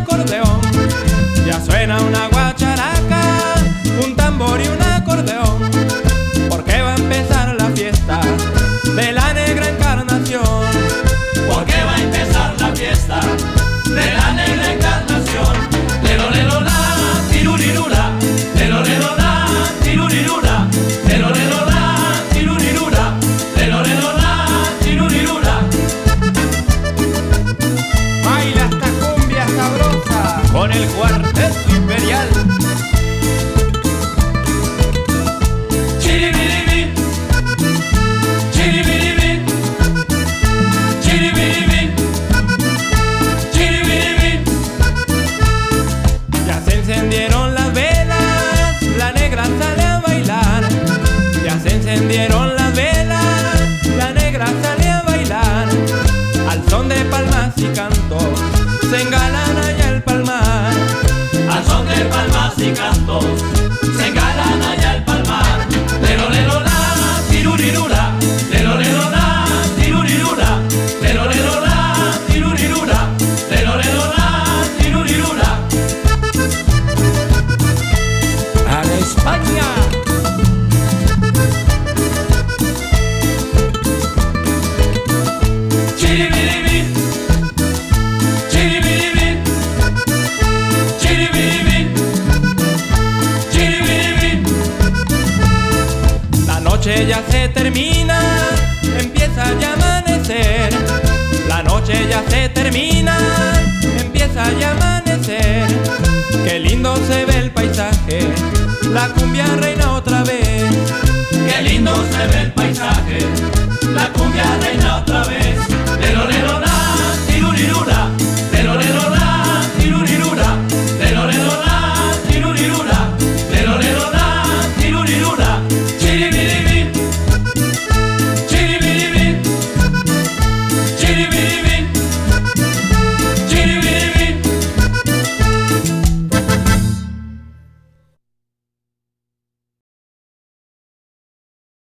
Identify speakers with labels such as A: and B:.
A: acordeón. Ya suena una guacharaca, un tambor y un acordeón, porque va a empezar la fiesta de la negra encarnación.
B: Porque va a empezar la fiesta de la negra encarnación. Lelo, lelo, la, tirurirura. Lelo, lelo, la, tirurirura. Lelo, lelo, la, tirurirura. Lelo, lelo, la, tirurirura.
A: Baila esta cumbia sabrosa con el cuarteto imperial.
B: Chiribiribi, chiribiribi, chiribiribi, chiribiribi.
A: Ya se encendieron las velas, la negra sale a bailar. Ya se encendieron las velas, la negra sale a bailar. Al son de palmas y cantos se engalana ya el palmar.
B: Al son de palmas y cantos se engalana ya el palmar. Lelo, lelo, la, tirurirura. Lelo, lelo, la, tirurirura. Lelo, lelo, la, tirurirura. Lelo, lelo, la, tirurirura.
A: ¡A la España!
B: Chiribiribi, chiribiribi, chiribiribi, chiribiribi.
A: La noche ya se termina, empieza ya a amanecer. La noche ya se termina, empieza ya a amanecer. Qué lindo se ve el paisaje, la cumbia reina otra vez.
B: Qué lindo se ve el paisaje,